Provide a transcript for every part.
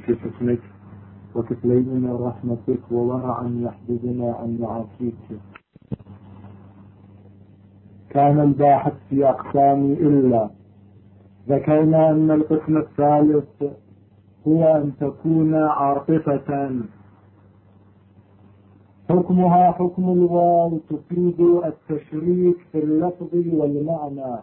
بحكمك وكفلين رحمتك وورعا يحفظنا عن معاصيك. كان الباحث في أقسام إلا، ذكرنا أن القسم الثالث هو أن تكون عاطفة حكمها حكم الواو تفيد التشريك في اللفظ والمعنى.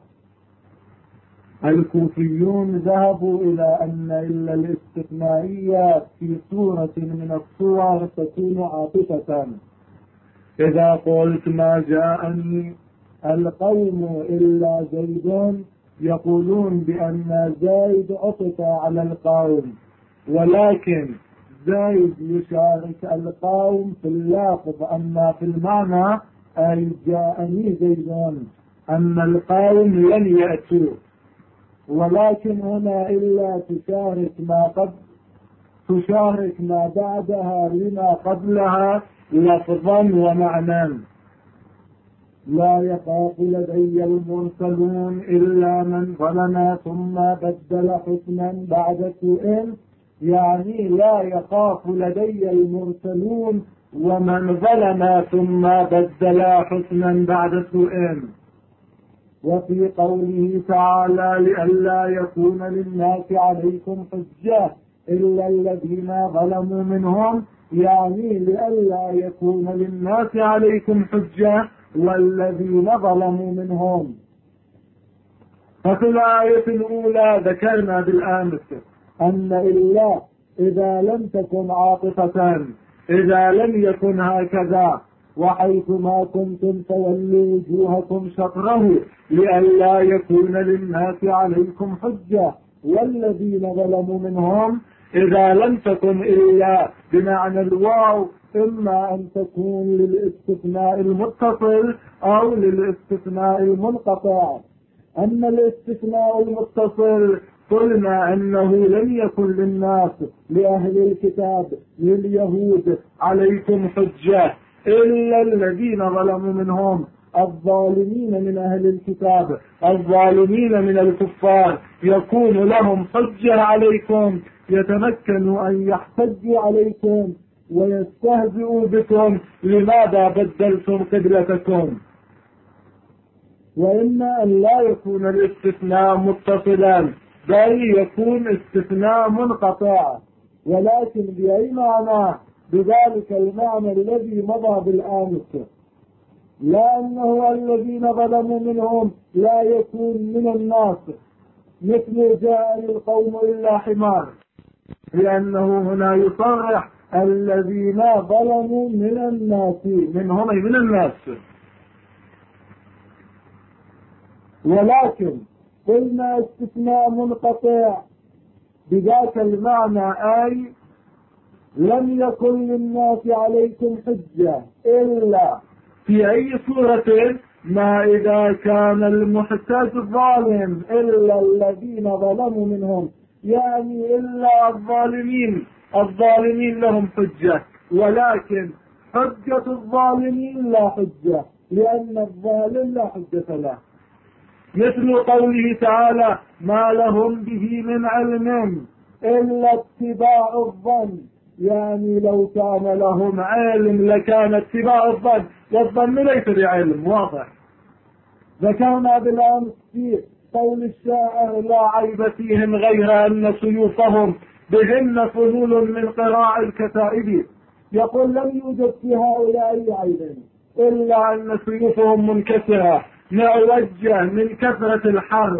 الكوفيون ذهبوا إلى أن إلا الاستثنائية في صورة من الصور تكون عاطفة. إذا قلت ما جاءني القوم إلا زيد، يقولون بأن زيد عطف على القوم، ولكن زيد يشارك القوم في اللفظ، أما في المعنى أي جاءني زيد أن القوم لن يأتوا. ولكن هنا إلا تشارك ما بعدها لما قبلها لفظا ومعنى. لا يخاف لدي المرسلون إلا من ظلم ثم بدل حسنا بعد سوء، يعني لا يخاف لدي المرسلون ومن ظلم ثم بدل حسنا بعد سوء. وفي قوله تعالى لئلا يكون للناس عليكم حجة إلا الذين ظلموا منهم، يعني لئلا يكون للناس عليكم حجة والذين ظلموا منهم. ففي الآية الأولى ذكرنا بالأمس أن إلا إذا لم تكن عاطفة، إذا لم يكن هكذا وحيث ما كنتم فولوا وجوهكم شطره لئلا يكون للناس عليكم حجة والذين ظلموا منهم، إذا لم تكن إلا بمعنى الواو إما أن تكون للاستثناء المتصل أو للاستثناء المنقطع. أما الاستثناء المتصل قلنا أنه لم يكن للناس لأهل الكتاب لليهود عليكم حجة إلا الذين ظلموا منهم، الظالمين من أهل الكتاب، الظالمين من الكفار يكون لهم حجة عليكم، يتمكنوا أن يحتجوا عليكم ويستهزئوا بكم لماذا بدلتم قبلتكم. وإما أن لا يكون الاستثناء متصلا بل يكون استثناء منقطع، ولكن بأي معنى؟ بذلك المعنى الذي مضى بالآمس، لأنه الذين ظلموا منهم لا يكون من الناس مثل جاء القوم إلا حمار، لأنه هنا يصرح الذين ظلموا من الناس، منهم أي من الناس. ولكن قلنا استثناء منقطع بذاك المعنى أي لم يكن للناس عليكم حجة إلا في أي صورة؟ ما إذا كان المحتاج ظالم إلا الذين ظلموا منهم، يعني إلا الظالمين لهم حجة، ولكن حجة الظالمين لا حجة لأن الظالم لا حجة له. مثل قوله تعالى ما لهم به من علم إلا اتباع الظن، يعني لو كان لهم علم لكان اتباع الظن، والظن ليس بعلم واضح. ذكرنا بالأمس في قول الشاعر لا عيب فيهم غير أن سيوفهم بهن فنون من قراء الكتائب، يقول لم يوجد في هؤلاء عيب إلا أن سيوفهم منكسرة معوجة من كثرة الحرب،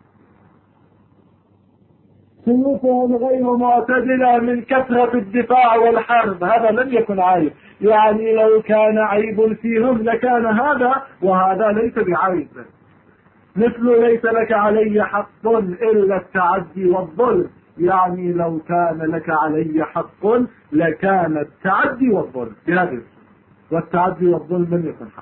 سيوفهم غير معتدلة من كثرة الدفاع والحرب، هذا لم يكن عيب، يعني لو كان عيب فيهم لكان هذا، وهذا ليس بعيب. مثل ليس لك علي حق إلا التعدي والظلم، يعني لو كان لك علي حق لكان التعدي والظلم بهذا، والتعدي والظلم لم يكن حق.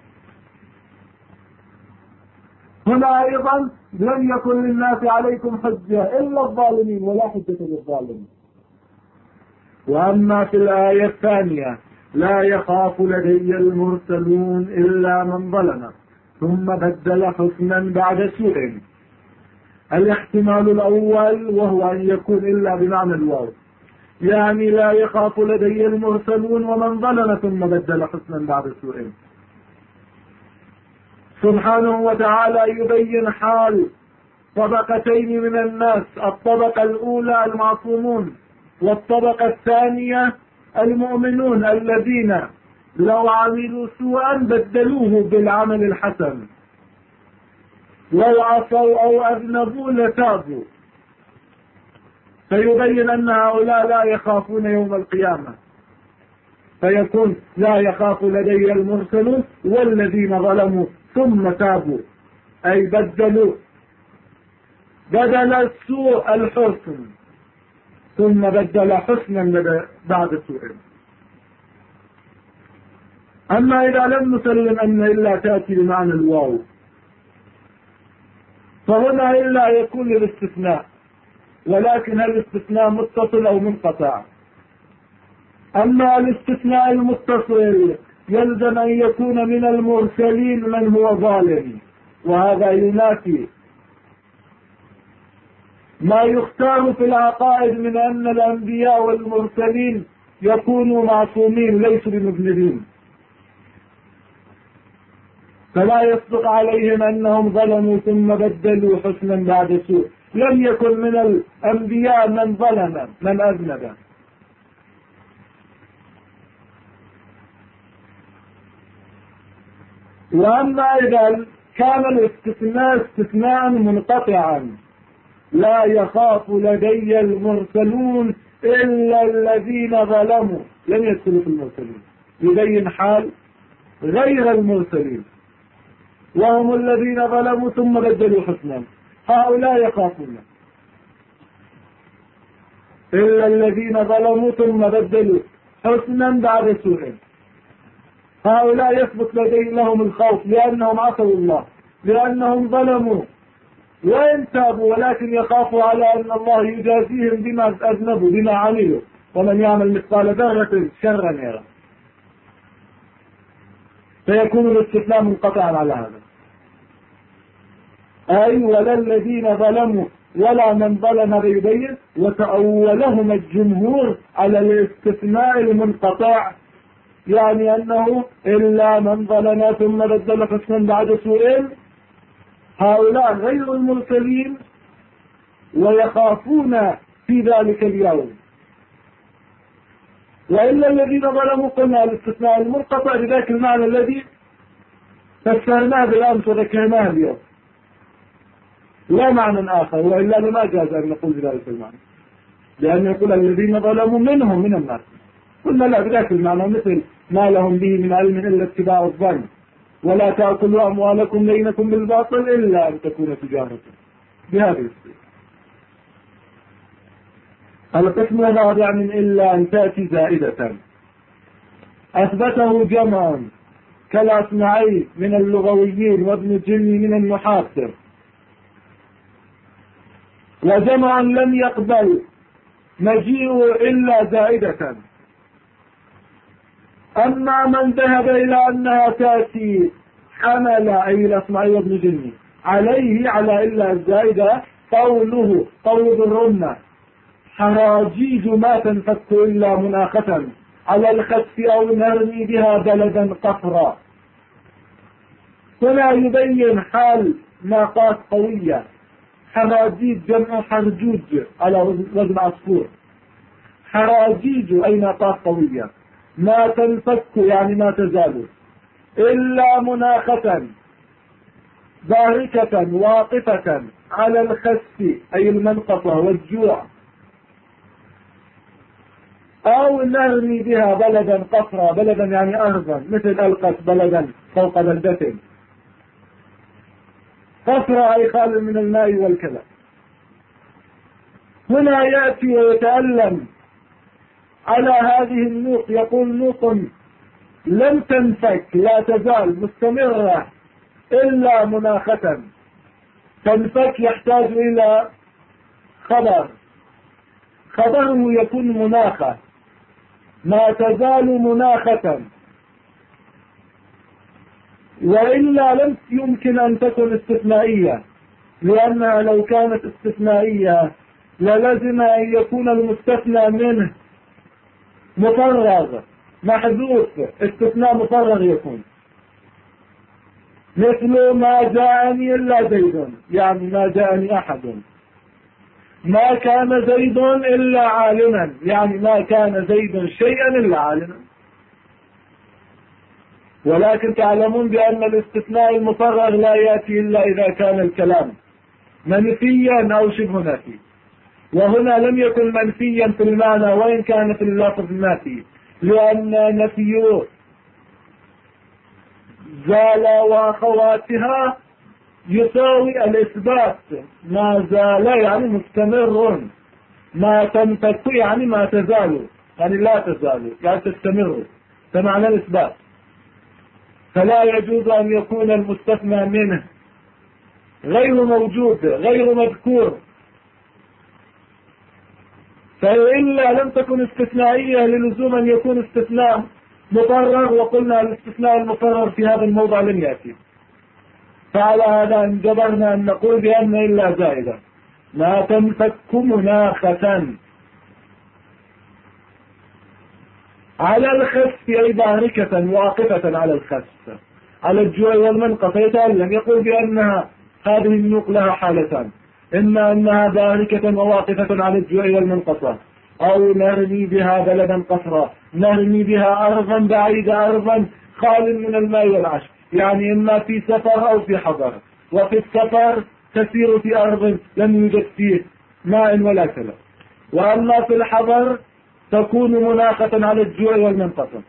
هنا أيضا لم يكن للناس عليكم حجة إلا الظالمين ولا حجة للظالمين. وأما في الآية الثانية لا يخاف لدي المرسلون إلا من ظلم ثم بدل حسنا بعد سوء، الاحتمال الأول وهو أن يكون إلا بمعنى الواو يعني لا يخاف لدي المرسلون ومن ظلم ثم بدل حسنا بعد سوء. سبحانه وتعالى يبين حال طبقتين من الناس: الطبقة الأولى المعصومون، والطبقة الثانية المؤمنون الذين لو عملوا سوءا بدلوه بالعمل الحسن، لو عصوا أو أذنبوا لتابوا. فيبين أن هؤلاء لا يخافون يوم القيامة، فيكون لا يخاف لدي المرسلون والذين ظلموا ثم تابوا، أي بدلوا بدل السوء الحسن ثم بدل حسنا بعد سوء. أما إذا لم نسلم أن إلا تأتي بمعنى الواو، فهنا إلا يكون للاستثناء، ولكن الاستثناء متصل أو منقطع. أما الاستثناء المتصل يلزم أن يكون من المرسلين من هو ظالم، وهذا ينافي ما يختار في العقائد من أن الأنبياء والمرسلين يكونوا معصومين ليسوا بمذنبين، فلا يصدق عليهم أنهم ظلموا ثم بدلوا حسنا بعد سوء. لم يكن من الأنبياء من ظلم من أذنب. وأما إذا كان الاستثناء استثناء منقطعا: لا يخاف لدي المرسلون إلا الذين ظلموا، لم يدخلوا في المرسلين، يبين حال غير المرسلين وهم الذين ظلموا ثم بدلوا حسنا، هؤلاء يخافون. إلا الذين ظلموا ثم بدلوا حسنا بعد سوء، هؤلاء يثبت لهم الخوف لأنهم عصوا الله، لأنهم ظلموا وإن تابوا، ولكن يخافوا على أن الله يجازيهم بما أذنبوا بما عملوا، ومن يعمل مثقال ذرة شرا يرى. فيكون الاستثناء منقطعا على هذا، أي ولا الذين ظلموا ولا من ظلم بيبين، وتأولهم الجمهور على الاستثناء المنقطع، يعني أنه إلا من ظلم ثم بدل حسنا بعد سوء، هؤلاء غير المرسلين ويخافون في ذلك اليوم. وإلا الذين ظلموا قلنا الاستثناء المنقطع بذاك المعنى الذي فسرناه بالأمس وذكرناه اليوم، لا معنى آخر، وإلا لما جاز أن نقول بذلك المعنى، لأن يقول الذين ظلموا منهم من الناس، قلنا لا بذاك المعنى مثل ما لهم به من علم إلا اتباع الظن، ولا تأكلوا أموالكم بينكم بالباطل إلا أن تكون تجارة، بهذه الصيغة. القسم الرابع من إلا أن تأتي زائدة أثبته جمع كالأصمعي من اللغويين وابن الجني من النحاة، وجمع لم يقبل مجيء إلا زائدة. أما من ذهب إلى أنها تأتي حمل، أي الأصمعي وابن الجني، عليه على إلا الزائدة قول ذو الرمة: حراجيج ما تنفك إلا مناخة على الخسف أو نرمي بها بلدا قفرا. هنا يبين حال ناقات قوية، حراجيج جمع حرجوج على وزن عصفور، حراجيج أي ناقات قوية، ما تنفك يعني ما تزال إلا مناخة باركة واقفة على الخسف أي المنقطة والجوع، أو نرمي بها بلدا قصرا، بلدا يعني أرضا، مثل ألقت بلدا فوق بلدة، قصرا أي خال من الماء والكلى. هنا يأتي ويتألم على هذه النوق، يقول: نوق لم تنفك، لا تزال مستمرة إلا مناخة. تنفك يحتاج إلى خبره يكون مناخة، ما تزال مناخة، وإلا لم يمكن أن تكون استثنائية، لأنها لو كانت استثنائية للزم أن يكون المستثنى منه مفرغ محذوف، استثناء مفرغ يكون. مثل ما جاءني إلا زيد، يعني ما جاءني أحد. ما كان زيد إلا عالما، يعني ما كان زيد شيئا إلا عالما. ولكن تعلمون بأن الاستثناء المفرغ لا يأتي إلا إذا كان الكلام منفيا أو شبه نافي، وهنا لم يكن منفيا في المعنى وإن كان في اللفظ نافي، لأن نفي زال وأخواتها يساوي الإثبات. ما زال يعني مستمر، ما تنفك يعني ما تزال، يعني لا تزال يعني تستمر، فمعنى الإثبات. فلا يجوز أن يكون المستثنى منه غير موجود غير مذكور، فإلا لم تكن استثنائية للزوم أن يكون استثناء مفرغ، وقلنا الاستثناء المفرغ في هذا الموضع لم يأتي. فعلى هذا انجبرنا أن نقول بأن إلا زائدة لا تنفك مناخة على الخس، أي باركة واقفة على الخس، على الجوع والمنقص. يتألم يقول بأنها هذه النوق لها حالتان، إما أنها باركة وواقفة على الجوع والمنقصة، أو نرمي بها بلدا قصرا، نرمي بها أرضا بعيدة، أرضا خال من الماء والعشب، يعني إما في سفر أو في حضر. وفي السفر تسير في أرض لم يوجد فيه ماء ولا كلام، وأما في الحضر تكون مناخة على الجوع والمنقصة.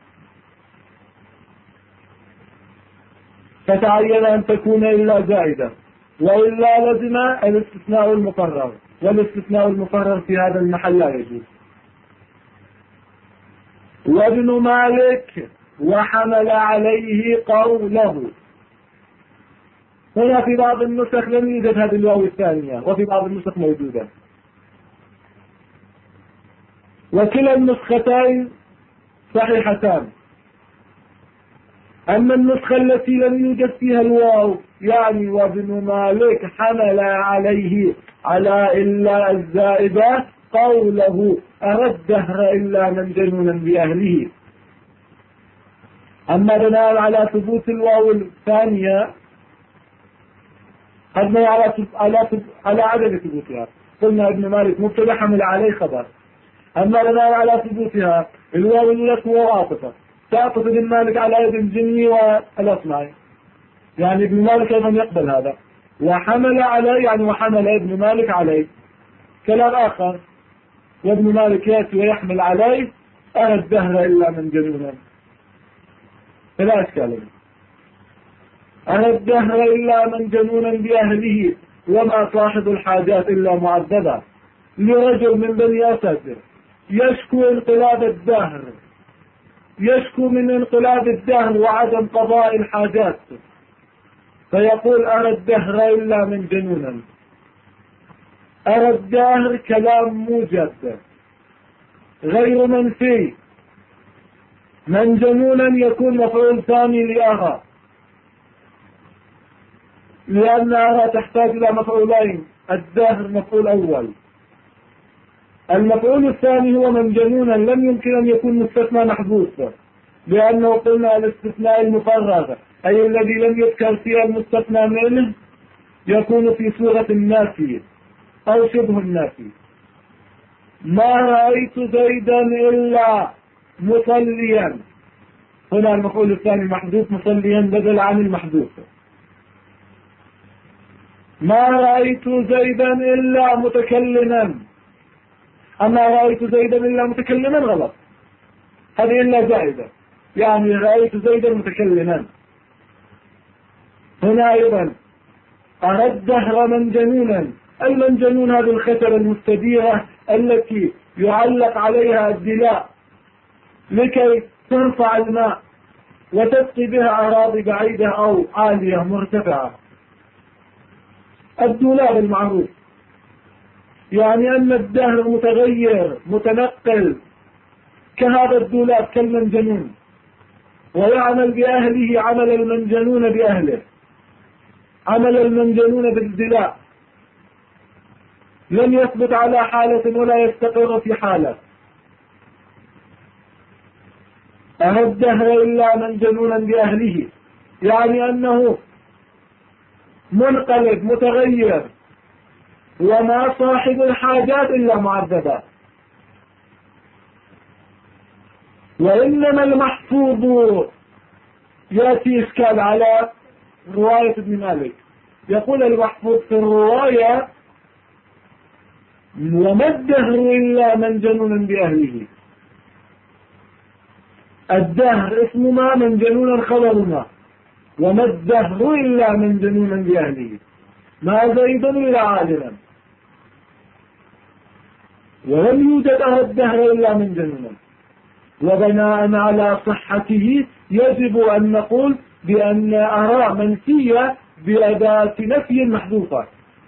فتعين أن تكون إلا زائدة، وإلا لزم الاستثناء المقرر، والاستثناء المقرر في هذا المحل لا يجوز. وابن مالك وحمل عليه قوله. هنا في بعض النسخ لم يوجد هذه الواو الثانية، وفي بعض النسخ موجودة، وكلا النسختين صحيحتان. أما النسخة التي لم يوجد فيها الواو، يعني وابن مالك حمل عليه على إلا الزائدة قوله أرى الدهر إلا من جنونا بأهله. أما بناء على ثبوت الواو الثانية قد على عدم ثبوتها، قلنا ابن مالك مبتدا حمل عليه خبر. أما بناء على ثبوتها الواو الأولى هو عاطفة، تعطف ابن مالك على ابن جني والأصمعي، يعني ابن مالك أيضا يقبل هذا. وحمل عليه يعني وحمل ابن مالك عليه كلام آخر، وابن مالك يأتي ويحمل عليه أرى الدهر إلا من جنونا، فلا أشكال. أرى الدهر إلا من جنونا بأهله، وما صاحب الحاجات إلا معذبا. لرجل من بني أسد يشكو انقلاب الدهر، يشكو من انقلاب الدهر وعدم قضاء الحاجات، فيقول أرى الدهر إلا من جنونا. أرى الدهر كلام موجب غير منفي، من جنونا يكون مفعول ثاني لأرى، لأن أرى تحتاج إلى مفعولين، الدهر مفعول أول، المفعول الثاني هو من جنونا لم يمكن أن يكون مستثنى محذوف، لأنه قلنا الاستثناء المفرغ أي الذي لم يذكر فيه المستثنى منه يكون في صورة النافي أو شبه النافي. ما رأيت زيدا إلا مصليا، هنا المفعول الثاني محذوف مصليا بدل عن المحذوف. ما رأيت زيدا إلا متكلما، أما رأيت زيدا إلا متكلما غلط، هذه إلا زائدة، يعني رأيت زيدا متكلما. هنا أيضا أرى الدهر من جنونا، المنجنون هذه الخشبة المستديرة التي يعلق عليها الدلاء لكي ترفع الماء وتسقي بها أراضي بعيدة أو عالية مرتفعة، الدولاب المعروف، يعني أن الدهر متغير متنقل كهذا الدولاب كالمنجنون، ويعمل بأهله عمل المنجنون بأهله، عمل المنجنون بالدلاء، لن يثبت على حالة ولا يستقر في حالة. أرى الدهر إلا منجنونا بأهله، يعني أنه منقلب متغير، وما صاحب الحاجات إلا معذبات. وإنما المحفوظ يأتي إشكال على رواية ابن مالك، يقول المحفوظ في الرواية وما الدهر إلا منجنونا بأهله. الدهر اسم ما، منجنونا خبر ما، وما الدهر إلا منجنونا بأهله، ما زيد إلا عالما، ولم يوجد أرى الدهر إلا منجنونا. وبناء على صحته يجب أن نقول بأن أرى منفية بأداة نفي محذوفة.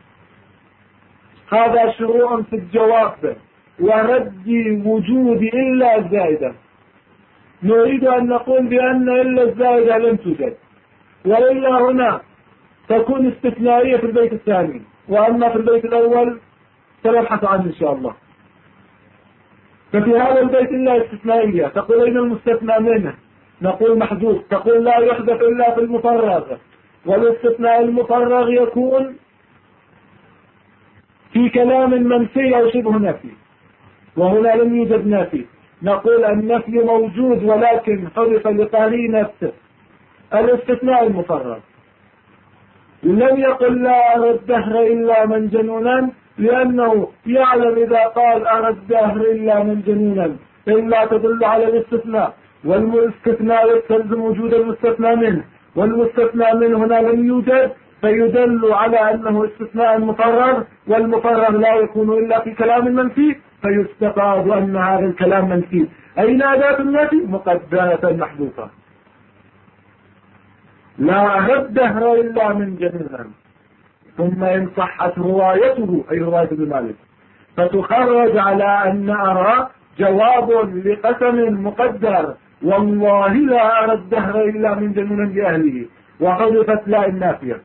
هذا شروع في الجواب ورد وجود إلا الزائدة. نريد أن نقول بأن إلا الزائدة لم توجد، وإلا هنا تكون استثنائية في البيت الثاني، وأما في البيت الأول سنبحث عنه إن شاء الله. ففي هذا البيت إلا استثنائية، تقول أين المستثنى منه؟ نقول محذوف. تقول لا يحدث إلا في المفرغ، والاستثناء المفرغ يكون في كلام منفي أو شبه نفي، وهنا لم يوجد نفي. نقول النفي موجود ولكن حذف لقرينة الاستثناء المفرغ. لم يقل لا أرى الدهر إلا منجنونا، لأنه يعلم إذا قال أرى الدهر إلا منجنونا إلا تدل على الاستثناء، والاستثناء يستلزم وجود المستثنى منه، والمستثنى منه هنا لم يوجد، فيدل على أنه استثناء مفرغ، والمفرغ لا يكون إلا في كلام منفي، فيستفاد أن هذا الكلام منفي. أين أداة النفي؟ مقدرة محذوفة. لا أرى الدهر إلا منجنونا، ثم إن صحت روايته أي رواية ابن مالك فتخرج على أن أرى جواب لقسم مقدر، والله لا أرى الدهر إلا منجنونا بأهله، وحذفت لا النافية.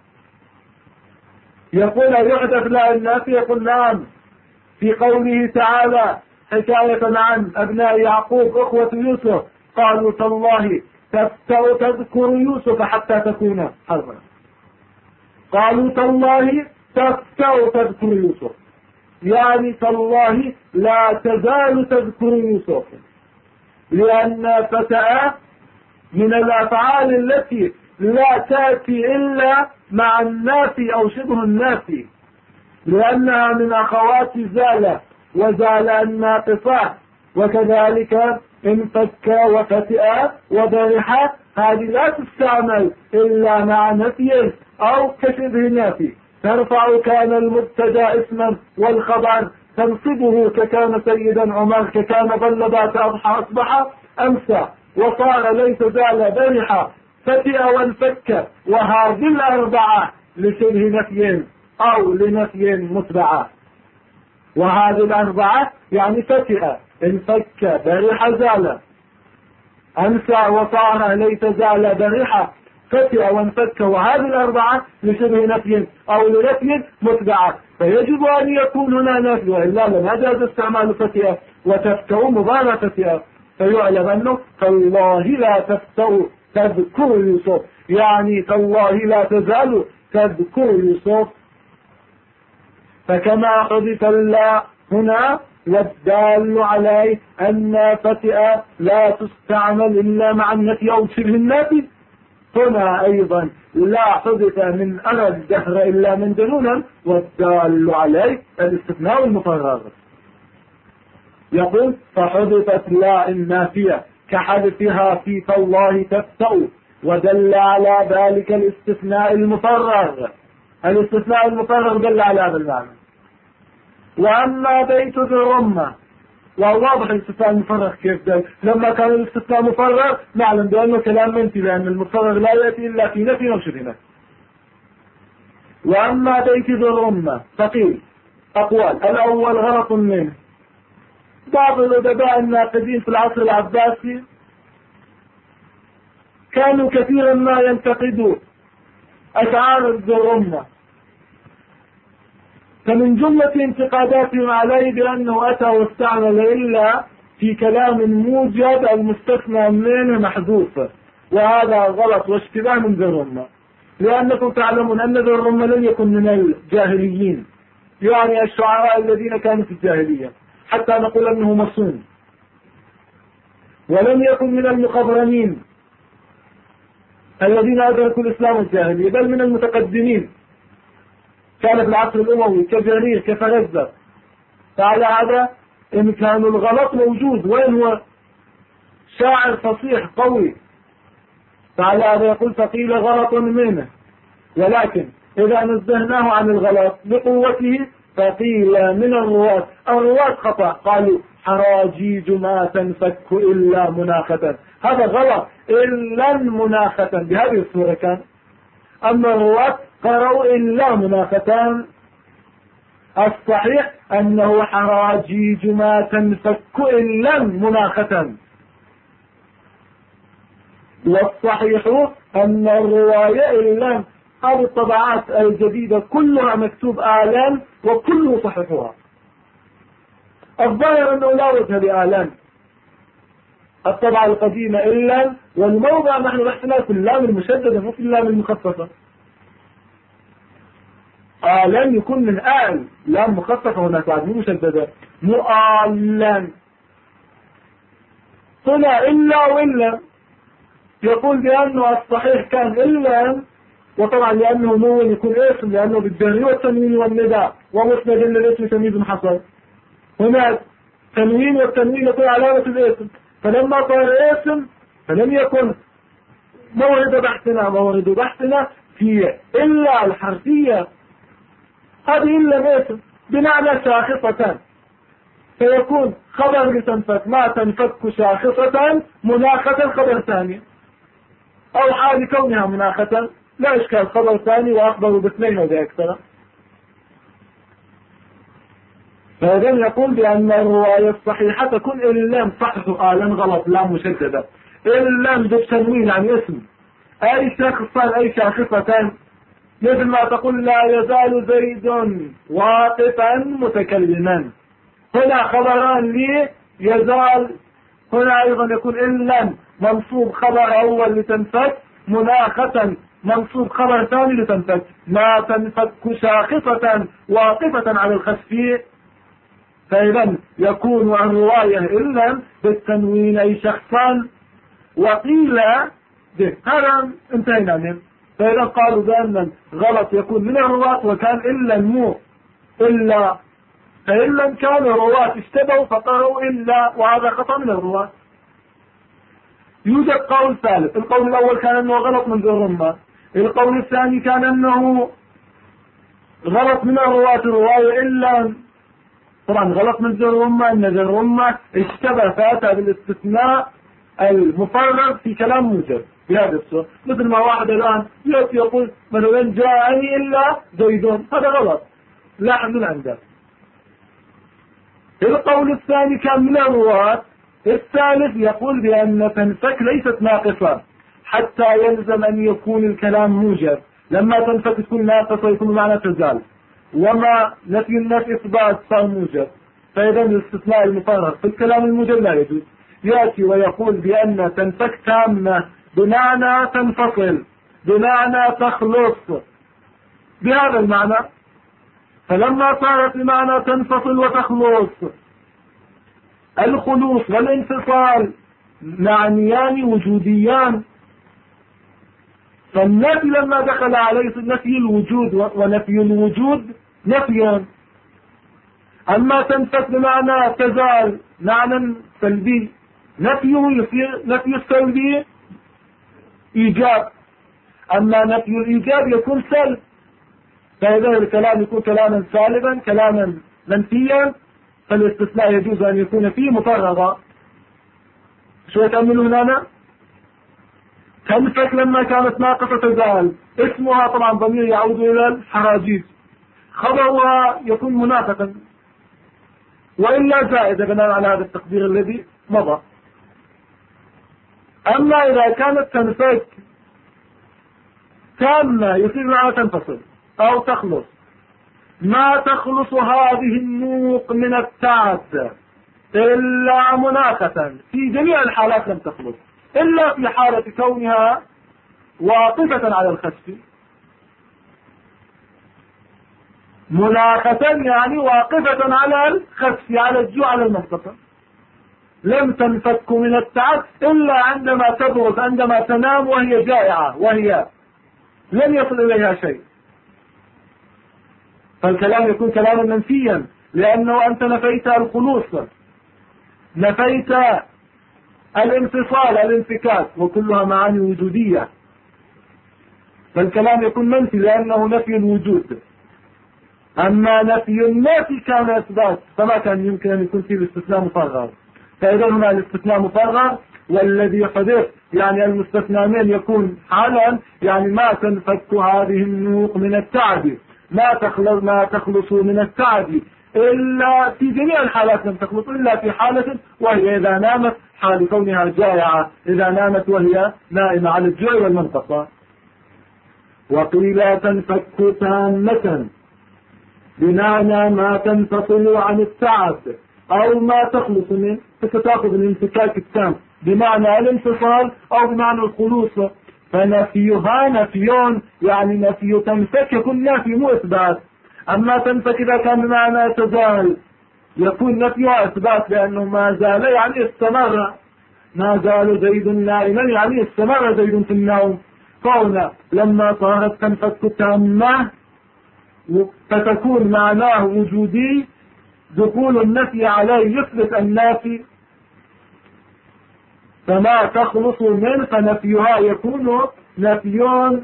يقول يحدث لا النافية، يقول نعم، في قوله تعالى حكاية عن أبناء يعقوب أخوة يوسف قالوا تالله تفتأ تذكر يوسف حتى تكون حربا. قالوا تالله تفتأ تذكر يوسف، يعني تالله لا تزال تذكر يوسف، لأن فتاة من الأفعال التي لا تأتي إلا مع النافي أو شبه النافي، لأنها من أخوات زال وزال الناقصات، وكذلك انفك وفتئ وبرح، هذه لا تستعمل إلا مع نفي أو كشبه نافي. ترفع كان المبتدا اسما والخبر تنصبه ككان سيدا عمر، ككان ظل بات أضحى أصبح أمسى، وصار ليس زال برح فتئ وانفك، وهذه الأربعة لشبه نفي أو لنفي متبعة. وهذه الأربعة يعني فتئ انفك برح زال أمسى وصار ليس زال برح فتئ وانفك، وهذه الأربعة لشبه نفي أو لنفي متبعة، فيجب أن يكون هنا نفي، وإلا لم يجوز استعمال فتئ وتفتأ مضارع فتئ، فيعلم أنه تالله لا تفتأ تذكر يوسف، يعني تالله لا تزال تذكر يوسف. فكما حدث الله هنا والدال عليه أن فتئ لا تستعمل إلا مع النفي أو شبه النفي، هنا أيضا لا حدث من أرى الدهر إلا منجنونا، والدال عليه الاستثناء المفرغ. يقول فحدثت لا النافية كحدثها في تالله تفتأ، ودل على ذلك الاستثناء المفرغ. الاستثناء المفرغ دل على هذا المعنى. وأما بيت ذي الرمة، وواضح الاستثناء المفرغ كيف دل. لما كان الاستثناء مفرغ نعلم بأنه كلام منفي، لأن المفرغ لا يأتي إلا في نفي أو شبه نفي. وأما بيت ذي الرمة فقيل أقوال. الأول غلط منه، بعض الأدباء الناقدين في العصر العباسي كانوا كثيرا ما ينتقدوا أشعار ذي الرمة، فمن جملة انتقاداتهم عليه بأنه أتى واستعمل إلا في كلام موجد المستثنى منه محذوف، وهذا غلط واشتباه من ذي الرمة، لأنكم تعلمون أن ذي الرمة لم يكن من الجاهليين، يعني الشعراء الذين كانوا في الجاهلية حتى نقول أنه مصون، ولم يكن من المخضرمين الذين أدركوا الإسلام والجاهلية، بل من المتقدمين، كان في العصر الأموي كجرير كفرزدق. فعلى هذا إن كان الغلط موجود، وين هو شاعر فصيح قوي، فعلى هذا يقول فقيل غلط منه، ولكن إذا نزهناه عن الغلط لقوته فقيل من الرواة خطأ، قالوا حراجيج ما تنفك إلا مناخة، هذا غلط، إلا مناخة بهذه الصورة كان، أما الرواة قرأوا إلا مناخة، الصحيح أنه حراجيج ما تنفك إلا مناخة، والصحيح أن الرواية إلا هذه الطبعات الجديدة كلها مكتوب آلان وكله صحيحها. الظاهر أنه لا وجه لآلان، الطبعة القديمة إلا، والموضع نحن بحثنا في اللام المشددة مو في اللام المخففة. آلان يكون من آل، لام مخففة هناك بعد مو مشددة، مو آلان. طلع إلا وإلا، يقول بأنه الصحيح كان إلا، وطبعا لأنه مو يكون اسم، لأنه بالجر والتنوين والنداء ومسند للاسم تمييز محصر، هناك تنوين والتنوين يكون علامة الاسم، فلما صار اسم فلم يكن مورد بحثنا في إلا الحرفية، هذه إلا اسم بمعنى شاخصة، فيكون خبر لتنفك ما تنفك شاخصة مناخة خبر ثاني، أو حال كونها مناخة لا إشكال خبر ثاني وأخبر باثنين وذي أكثر. فإذا يقول بأن الرواية الصحيحة تكون إن لم صحح آلا غلط لام مشددة، إن لم بالتنوين عن اسم أي شخصان أي شاخصتان، مثل ما تقول لا يزال زيد واقفا متكلما، هنا خبران لي يزال، هنا أيضا يكون إن لم منصوب خبر أول لتنفك، مناخة منصوب خبر ثاني لتنفك، ما تنفك شاخصة واقفة على الخسفي، فإذا يكون الرواية إلا بالتنوين أي شخصان، وقيل به، هذا انتهينا منه. فإذا قالوا بأن غلط يكون من الرواة، وكان إلا مو إلا، فإلا كان الرواة اشتبهوا فقالوا إلا، وهذا خطأ من الرواة. يوجد قول ثالث، القول الأول كان أنه غلط من ذي الرمة، القول الثاني كان أنه غلط من الرواية إلا، طبعا غلط من ذي الرمة أن ذي الرمة اشتبه فأتى بالاستثناء المفرغ في كلام موجب بهذا الصورة، مثل ما واحد الآن يقول مثلا جاءني إلا زيدون، هذا غلط لا حمل عنده. القول الثاني كان من الرواة. الثالث يقول بأن تنفك ليست ناقصة حتى يلزم أن يكون الكلام موجب، لما تنفك تكون ناقصة يكون معنى تزال، وما نفي النفي إثبات صار موجب، فإذا الاستثناء المفرغ في الكلام الموجب لا يجوز. يأتي ويقول بأن تنفك تامة بمعنى تنفصل، بمعنى تخلص، بهذا المعنى، فلما صارت بمعنى تنفصل وتخلص، الخلوص والانفصال معنيان وجوديان، فالنفي لما دخل عليه نفي الوجود ونفي الوجود نفيان، أما تنفك بمعنى تزال معنى سلبي، نفيه يصير نفي السلبي إيجاب، أما نفي الإيجاب يكون سلب، فإذا الكلام يكون كلاما سالبا كلاما منفيا، فالاستثناء يجوز أن يكون فيه مفرغا. شو يتأملون هنا؟ تنفك لما كانت ناقصة تزال، اسمها طبعا ضمير يعود إلى الحراجيج، خبرها يكون منافقا وإلا زائدة بناء على هذا التقدير الذي مضى. أما إذا كانت تنفك تامة يصير معها تنفصل أو تخلص، ما تخلص هذه النوق من التعد إلا مناخة، في جميع الحالات لم تخلص إلا في حالة كونها واقفة على الخسف. مناخة يعني واقفة على الخسف، على الجوع، على المنطقة، لم تنفك من التعب إلا عندما تبرد، عندما تنام وهي جائعة، وهي لن يصل إليها شيء. فالكلام يكون كلاما منفيا، لأنه أنت نفيت الخلوص، نفيت الانفصال، الانفكاك، وكلها معاني وجودية. فالكلام يكون منفي لأنه نفي الوجود. أما نفي النافي كان إثبات، فما كان يمكن أن يكون فيه الاستثناء مفرغ. فإذا هنا الاستثناء مفرغ، والذي حدث يعني المستثنى من يكون حالا، يعني ما تنفك هذه النوق من التعب، ما تخلص من التعب إلا في جميع الحالات، لم تخلص إلا في حالة وهي إذا نامت، حال كونها جائعة، إذا نامت وهي نائمة على الجوع والمنقصة. وقيل تنفك تامة، بمعنى ما تنفصل عن التعب أو ما تخلص منه، فتأخذ الانفكاك التام بمعنى الانفصال أو بمعنى الخلوص. فنفيها نفيون، يعني نفي تنفك يكون نفي مو إثبات. أما تنفك إذا كان بمعنى تزال يكون نفيها إثبات، لأنه ما زال يعني استمر، ما زال زيد نائما يعني استمر زيد في النوم. فهنا لما صارت تنفك تامة فتكون معناه وجودي، دخول النفي عليه يثبت النافي، فما تخلص منه فنفيها يكون نفيون.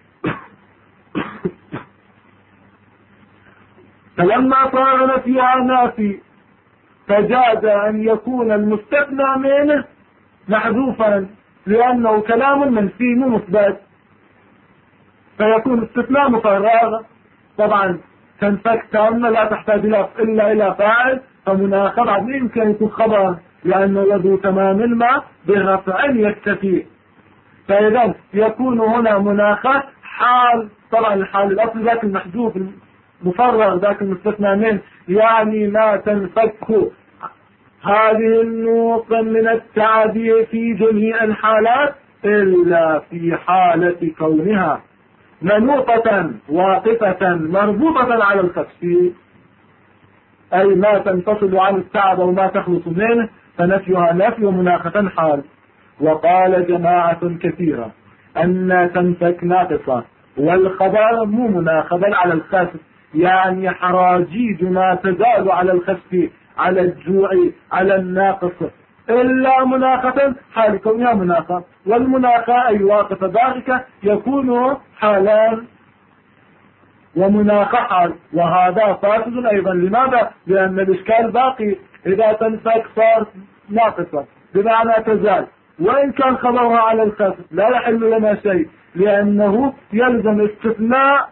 فلما صار نفيها نافي فجاز أن يكون المستثنى منه محذوفا، لأنه كلام منفي مثبت، فيكون استثناء مفرغ. طبعا تنفك تامة لا تحتاج إلا إلى فاعل، فمناخ بعد يمكن يكون خبر، لأنه ذو تمام ما برفع يكتفي. فإذا يكون هنا مناخ حال، طبعا الحال الأصل ذاك المحذوف المفرغ، ذاك المستثنى منه، يعني ما تنفك هذه النوق من التعب في جميع الحالات إلا في حالة كونها منوطة واقفة مربوطة على الخسف، أي ما تنفصل عن التعب وما تخلص منه، فنفيها نفي ومناخة حال. وقال جماعة كثيرة أن تنفك ناقصة، والخبر مو مناخبا على الخسف، يعني حراجيج ما تزال على الخسف، على الجوع، على الناقص، إلا مناخة حال كونها مناخة. والمناخة أي واقفة ضاحكة يكون حالان ومناخة حال، وهذا فاسد أيضا. لماذا؟ لأن الإشكال باقي، إذا تنفك صار ناقصة بمعنى تزال، وإن كان خبرها على الخسف لا يحل لنا شيء، لأنه يلزم استثناء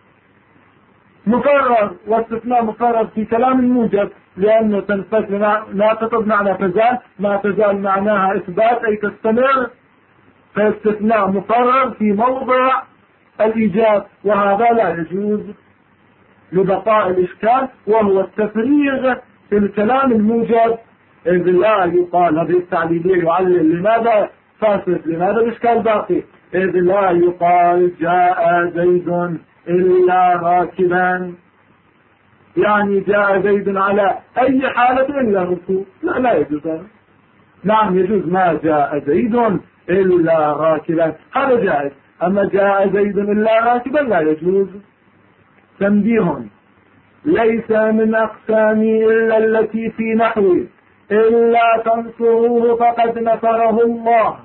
مفرغ، واستثناء مفرغ في كلام موجب، لأنه تنفك ناقصة بمعنى تزال، ما تزال معناها إثبات أي تستمر، فاستثناء مفرغ في موضع الإيجاب، وهذا لا يجوز لبقاء الإشكال، وهو التفريغ في الكلام الموجب. إذ لا يقال، هذه التعليلية يعلل لماذا فاسد، لماذا الإشكال باقي. إذ لا يقال جاء زيد إلا راكبا، يعني جاء زيد على أي حالة إلا ركوب، لا يجوز. نعم يجوز ما جاء زيد إلا راكبا، هذا جائز. أما جاء زيد إلا راكبا لا يجوز. تنبيه: ليس من أقسامي إلا التي في نحوي إلا تنصروه فقد نصره الله.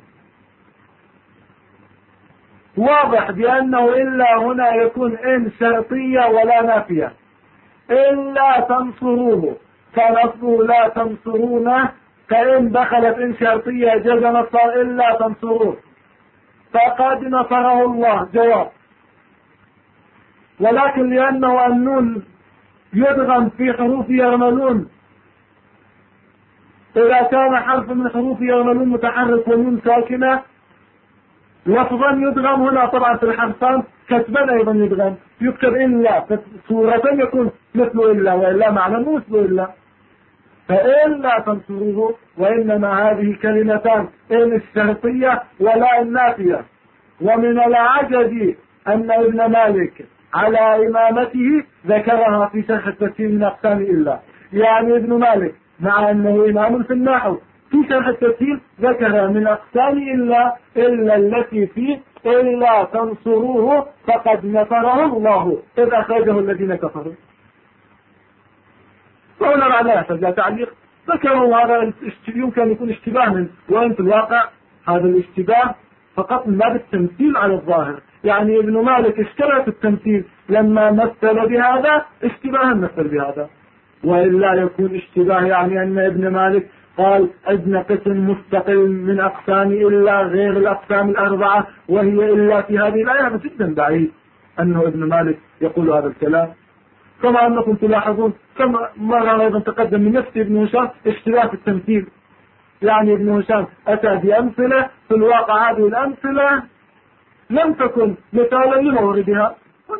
واضح بأنه إلا هنا يكون إن شرطية ولا نافية. إلا تنصروه فنصره لا تنصرونه، فإن دخلت إن شرطية جاز نصر إلا تنصروه فقد نصره الله جواب. ولكن لأنه النون يدغم في حروف يرملون، إذا كان حرف من حروف يرملون متحرك ونون ساكنة لفظا يدغم هنا، طبعا في الحرفان كتبا أيضا يدغم، يكتب إلا، صورة يكون مثل إلا، وإلا معنى مو مثل إلا. فإلا تنصروه. وإنما هذه كلمتان، إن الشرطية ولا النافية. ومن العجب أن ابن مالك على إمامته ذكرها في شرح التفسير من أقسام إلا. يعني ابن مالك مع أنه إمام في النحو في شرح التفسير ذكر من أقسام إلا التي فيه إلا تنصروه فقد نصره الله إذ أخرجه الذين كفروا. فهنا معناه يحتاج تعليق. ذكروا هذا يمكن يكون اشتباه، وإن في الواقع هذا الاشتباه فقط من باب التمثيل على الظاهر. يعني ابن مالك اشترى في التمثيل لما مثل بهذا اشتباها مثل بهذا، وإلا يكون اشتباه يعني أن ابن مالك قال عندنا قسم مستقل من أقسام إلا غير الأقسام الأربعة وهي إلا في هذه الآية. هذا جدا بعيد أنه ابن مالك يقول هذا الكلام. كما أنكم تلاحظون كما مرة أيضا تقدم من نفس ابن هشام اشتباه في التمثيل. يعني ابن هشام أتى بأمثلة في الواقع هذه الأمثلة لم تكن مثالا لموردها.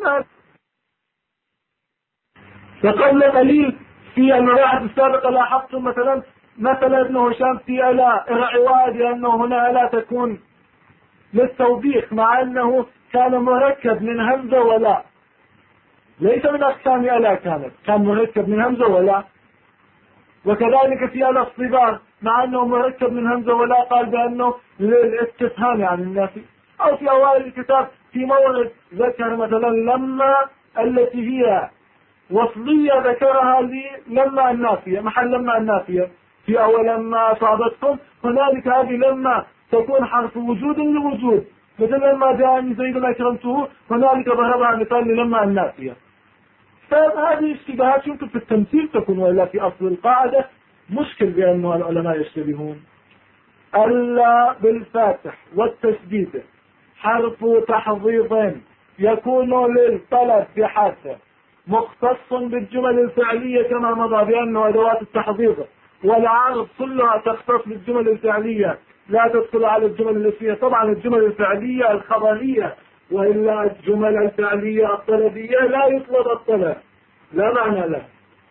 فقبل قليل في المباحث السابقة لاحظتم مثلا ابن هشام في ألا الرعواد لأنه هنا ألا تكون للتوبيخ، مع أنه كان مركب من همزة ولا، ليس من أقسام ألا، كان مركب من همزة ولا. وكذلك في ألا الصبار مع أنه مركب من همزة ولا قال بأنه للاستفهام يعني النافي. أو في أوائل الكتاب في مورد ذكر مثلا لما التي هي وصلية ذكرها لما النافية، محل لما النافية في أول لما أصابتكم. هنالك هذه لما تكون حرف وجود لوجود، مثل لما جاءني زيد أكرمته، هنالك ضربها مثال لما النافية. فهذه الاشتباهات يمكن في التمثيل تكون، وإلا في أصل القاعدة مشكل بأنه العلماء يشتبهون. ألا بالفاتح والتشديد حرف تحضيض يكون للطلب بحث مختص بالجمل الفعلية كما مضى بأنه أدوات التحضيض والعرض كلها تختص بالجمل الفعلية لا تدخل على الجمل الاسمية. طبعا الجمل الفعلية الخبرية، وإلا الجمل الفعلية الطلبية لا يطلب الطلب، لا معنى له.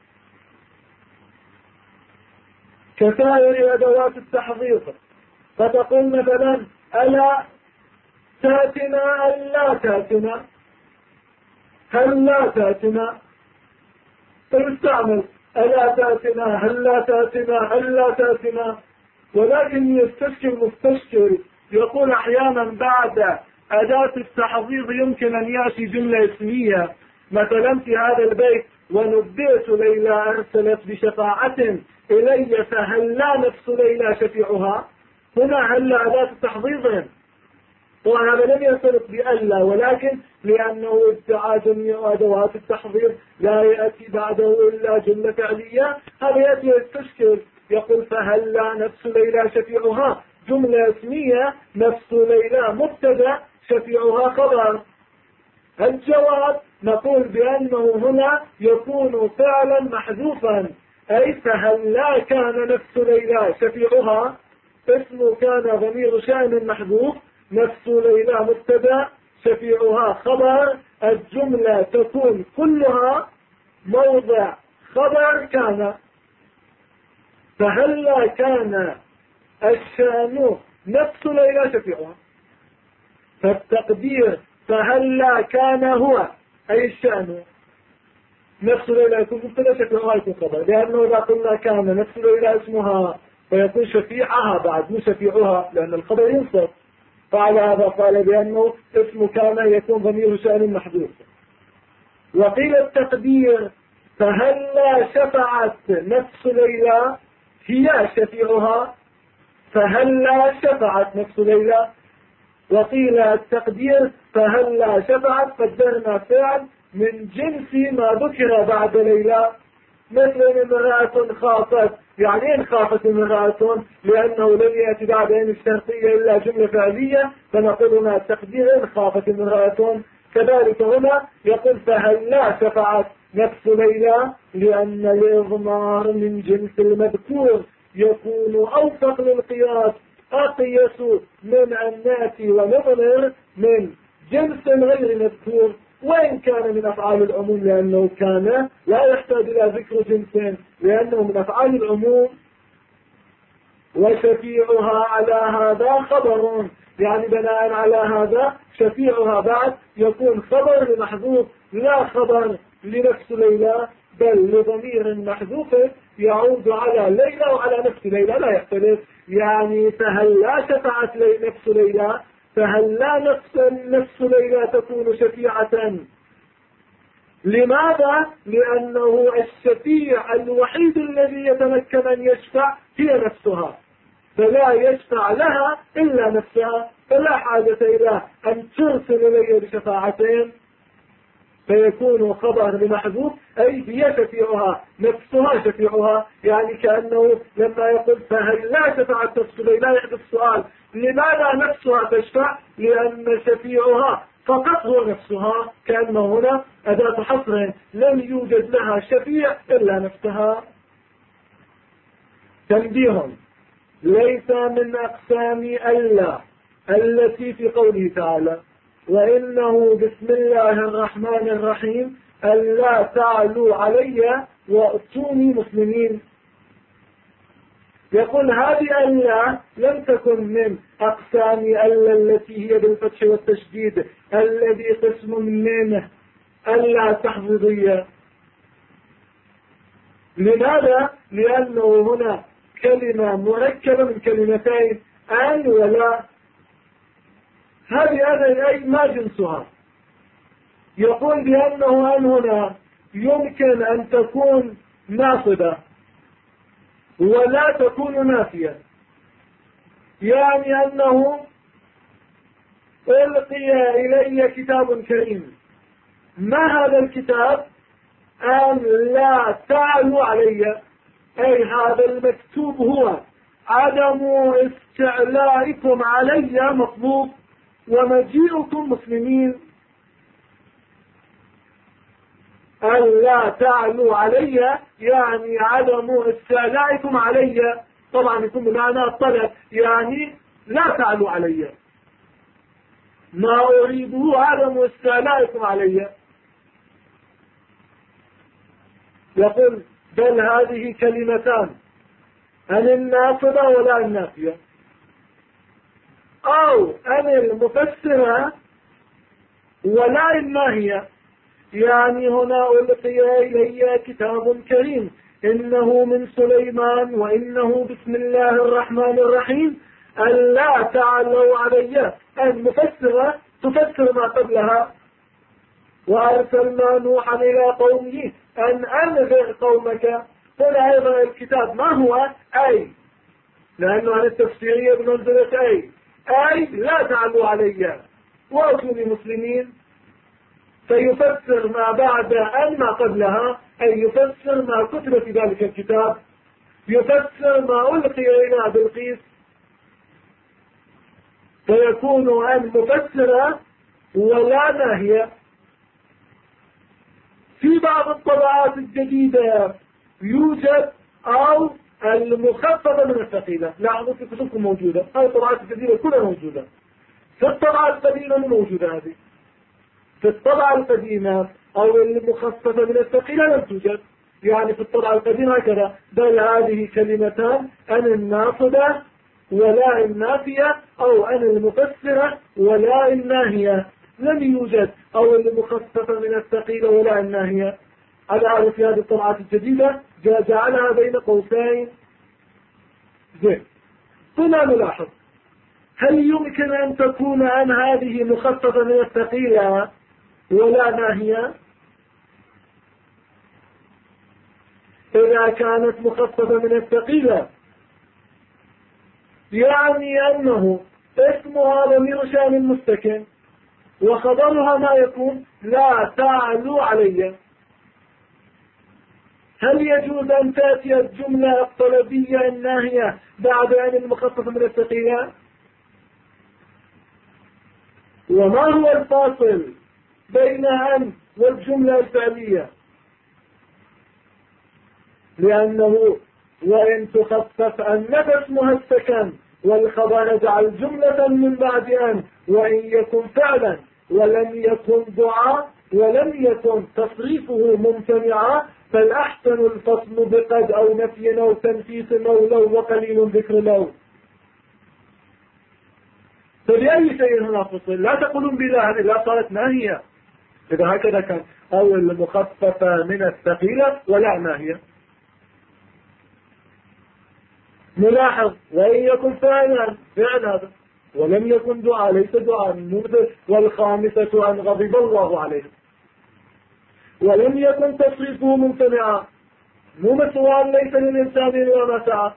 كسائر أدوات التحضيض فتقول مثلا ألا تاتنا ألا تاتنا، هل لا تاتنا، تستعمل ألا تاتنا هل لا تاتنا هل لا تاتنا. ولكن يستشكل مستشكل يقول أحيانا بعد أداة التحضيض يمكن أن يأتي جملة اسمية، مثلا في هذا البيت ونبئت ليلى أرسلت بشفاعة إلي فهل لا نفس ليلى شفيعها. هنا هل أداة التحضيض، وهذا لم يرتبط بألا، ولكن لأنه ادعى جميع أدوات التحضير لا يأتي بعده إلا جملة فعلية، هذا يأتي يستشكل يقول فهل لا نفس ليلى شفيعها جملة اسمية، نفس ليلى مبتدا شفيعها خبر. الجواب نقول بأنه هنا يكون فعلا محذوفا، أي فهل لا كان نفس ليلى شفيعها اسمه كان ضمير شأن محذوف، نفس ليلى مبتدا شفيعها خبر، الجملة تكون كلها موضع خبر كان. فهل كان الشأن نفس ليلى شفيعها، فالتقدير فهل كان هو أي الشأن نفس ليلى يكون مبتدا شفيعها يكون خبر، لأنه إذا قلنا كان نفس ليلى اسمها فيكون شفيعها بعد مو شفيعها لأن الخبر ينصب. فعلى هذا قال بأنه اسم كان يكون ضمير شأن محذوف. وقيل التقدير فهل شفعت نفس ليلى هي شفيعها، فهل شفعت نفس ليلى. وقيل التقدير فهل شفعت قدرنا فعل من جنس ما ذكر بعد ليلى، مثل امرأة خافت. يعني ان خافت امرأة لأنه لم يأتي بعد ان الشرطية إلا جملة فعلية، فنقول هنا التقدير ان خافت امرأة. كذلك هنا يقول فهل لا شفعت نفس ليلى، لأن الإضمار من جنس المذكور يكون أوفق للقياس أقيس من أن نأتي ونضمر من جنس غير مذكور. وإن كان من أفعال العموم لأنه كان لا يحتاج إلى ذكر جنس لأنه من أفعال العموم. وشفيعها على هذا خبر، يعني بناء على هذا شفيعها بعد يكون خبر لمحذوف، لا خبر لنفس ليلى بل لضمير محذوف يعود على ليلى وعلى نفس ليلى لا يختلف. يعني فهل لا شفعت نفس ليلى، فهل لا نفس ليلى تكون شفيعة؟ لماذا؟ لأنه الشفيع الوحيد الذي يتمكن أن يشفع هي نفسها، فلا يشفع لها إلا نفسها، فلا حاجة إلى أن ترسل إلي بشفاعتين، فيكون خبر لمحذوف أي هي شفيعها، نفسها شفيعها. يعني كأنه لما يقول فهل لا شفعت نفس ليلى يحدث السؤال لماذا نفسها تشفع؟ لأن شفيعها فقط هو نفسها، كأنه هنا أداة حصر لم يوجد لها شفيع إلا نفسها. تنبيه: ليس من أقسام ألا التي في قوله تعالى وإنه بسم الله الرحمن الرحيم ألا تعلوا علي وأتوني مسلمين. يقول هذه ألا لم تكن من أقسام ألا التي هي بالفتح والتشديد الذي قسم منه ألا تحفظية. لماذا؟ لأنه هنا كلمة مركبة من كلمتين أن ولا، هذه أي ما جنسها. يقول بأنه أن هنا يمكن أن تكون ناصبة ولا تكون نافية، يعني أنه ألقي إلي كتاب كريم، ما هذا الكتاب؟ أن لا تعلوا علي، أي هذا المكتوب هو عدم استعلائكم علي مطلوب ومجيئكم مسلمين. أن لا تعلوا علي يعني عدم استعلائكم علي، طبعا يكون بمعنى الطلب، يعني لا تعلوا علي، ما أريده عدم استعلائكم علي. يقول بل هذه كلمتان، أن الناصبة ولا النافية، أو أن المفسرة ولا الناهية. يعني هنا ألقي إلي كتاب كريم إنه من سليمان وإنه بسم الله الرحمن الرحيم ألا تعلوا علي، المفسرة تفسر ما قبلها. وأرسلنا نوحا إلى قومه أن أنذر قومك. هنا أيضا الكتاب ما هو؟ أي، لأنه عن التفسيرية بمنزلة أي لا تعلوا علي وأتوني مسلمين، فيفسر ما بعد أن ما قبلها، أي يفسر ما كتب في ذلك الكتاب، يفسر ما ألقي إلى بلقيس، فيكون أن مفسرة ولا ناهية. في بعض الطبعات الجديدة يوجد أو المخففة من الثقيلة، لاحظوا في كتبكم موجودة، هذه الطبعات الجديدة كلها موجودة. في الطبعة القديمة موجودة هذه، في الطبعة القديمة أو المخففة من الثقيلة لم توجد. يعني في الطبعة القديمة هكذا، بل هذه كلمتان أن الناصبة ولا النافية، أو أن المفسرة ولا الناهية، لم يوجد أو المخففة من الثقيلة ولا الناهية. على في هذه الطبعات الجديدة جعلها بين قوسين. زين، هنا نلاحظ هل يمكن أن تكون أن هذه مخففة من الثقيلة ولا ناهية؟ إذا كانت مخففة من الثقيلة يعني أنه اسمها ضمير شأن مستكن وخبرها ما يكون لا تعلوا علي. هل يجوز أن تأتي الجملة الطلبية الناهية بعد أن المخففة من الثقيلة؟ وما هو الفاصل بين أن والجملة الفعلية؟ لأنه وإن تخفف أن فاسمها السكن والخبر اجعل جملة من بعد أن، وإن يكن فعلا ولم يكن دعاء ولم يكن تصريفه ممتنعا فالأحسن الفصل بقد أو نفي أو تنفيس أو لو وقليل ذكر لو. فبأي شيء هنا فصل؟ لا تقولون بلا، هذه لا صارت ناهية. إذا هكذا كان أو المخففة من الثقيلة ولا ناهية. نلاحظ وإن يكن فعلا فعل هذا ولم يكن دعاء ليس دعاء مبدل. والخامسة أن غضب الله عليه ولم يكن تصريفه ممتنعا. مو مسؤول ليس للإنسان إلا ما سعى.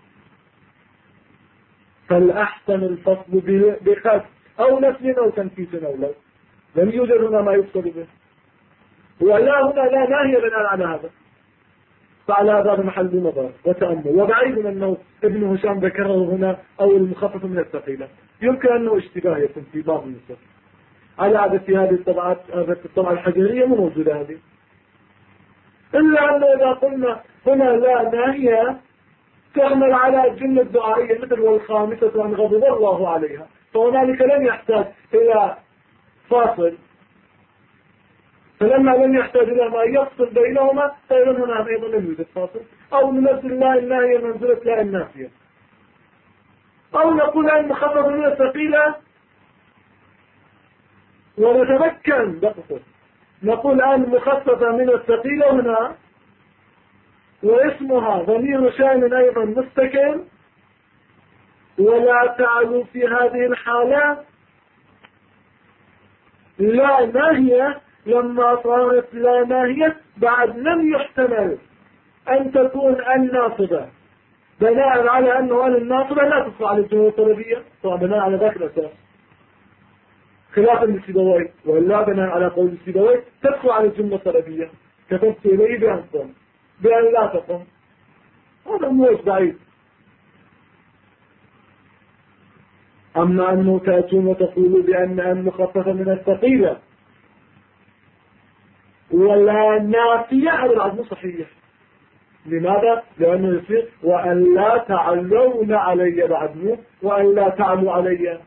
فالأحسن الفصل بخف أو نفي أو تنفيس أو لو. لم يوجد هنا ما يفصل به. ولا هنا لا ناهية بناء على هذا. فعلى هذا محل نظر وتأمل. وبعيد أنه ابن هشام ذكره هنا أو المخفف من الثقيلة. يمكن أنه اشتباه يكون في بعض النسخ على عادة هذه الطبعات. الطبعة الحجرية مو موجودة هذه. إلا أن إذا قلنا هنا لا ناهية تعمل على الجملة الدعائية مثل والخامسة أن غضب الله عليها، فهنالك لم يحتاج إلى فاصل. فلما لم يحتاج إلى ما يفصل بينهما فإذا هنا أيضا لم يوجد فاصل. أو ننزل لا الناهية منزلة لا النافية. أو نقول أن مخفف من الثقيلة ونتمكن دقيقة. نقول أن مخففة من الثقيلة هنا واسمها ضمير شان أيضا مستقل ولا تعلو في هذه الحالة لا ناهية. لما صارت لا ناهية بعد لم يحتمل أن تكون الناصبة بناء على أنه الناصبة لا تدخل على الجملة الطلبية طبعا بناء على ذاك الأساس خلافا للسيبويه. ولا بناء على قول السيبويه تدخل على الجملة الطلبية كتبت إليه بأن قم بأن لا تقم. هذا موج بعيد. أما أنه تأتون وتقولوا بأن مخففة من الثقيلة ولا نافية هذا العظم صحيح. لماذا؟ لأنه يصير وأن لا تعلون علي بعد وأن لا تعلوا علي.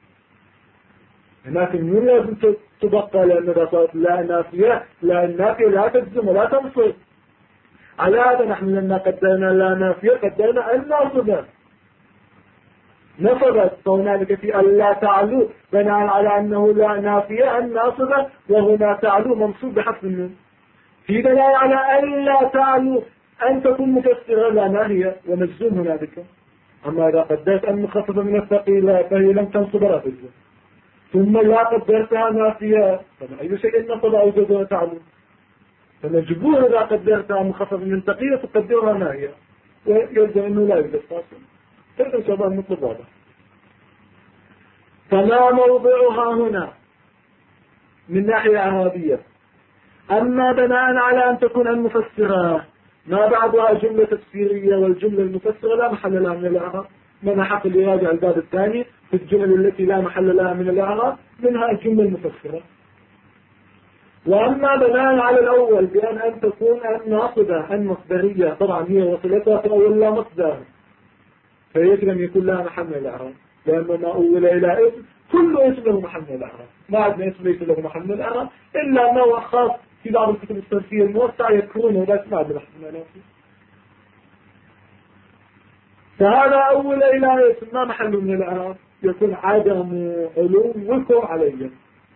لكن مو لازم تبقى لأن إذا صارت لا نافية لا النافية لا تجزم ولا تنصب. على هذا نحن لما قدرنا لا نافية قدرنا الناصبة نصبت. فهنالك في أن لا تعلو بناء على أنه لا نافية الناصبة وهنا تعلو منصوب بحذف النون. في بناء على أن لا تعلو أن تكون مفسرة لا ناهية ومجزوم هنالك. أما إذا قدرت أن مخففة من الثقيلة فهي لم تنصب ولا تجزم. ثم لا قدرتها نافية فما أي شيء نصب أو جزم تعلو. فمجبور إذا قدرتها مخففة من الثقيلة تقدرها ناهية ويلزم أنه لا يوجد فاصل. فإذا شباب نطلب هذا. فما موضعها هنا من ناحية إعرابية. أما بناء على أن تكون المفسرة ما بعدها جملة تفسيرية والجملة المفسرة لا محل لها من الإعراب. من حق اللي يراجع الباب الثاني في الجمل التي لا محل لها من الإعراب منها الجملة المفسرة. وأما بناء على الأول بأن تكون الناصبة المصدرية طبعا هي وصلتها في أول لا مصدر فيجب أن يكون لها محل من الإعراب لأنه ما أول إلى اسم كل اسم له محل من الإعراب. ما عندنا اسم ليس له محل من الإعراب إلا نوع خاص في بعض الكتب الصرفية الموسعة يكرونه لا ما عندنا محل من الإعراب. فهذا أول إلى اسم ما محل من الإعراب يكون عدم علومكم علي.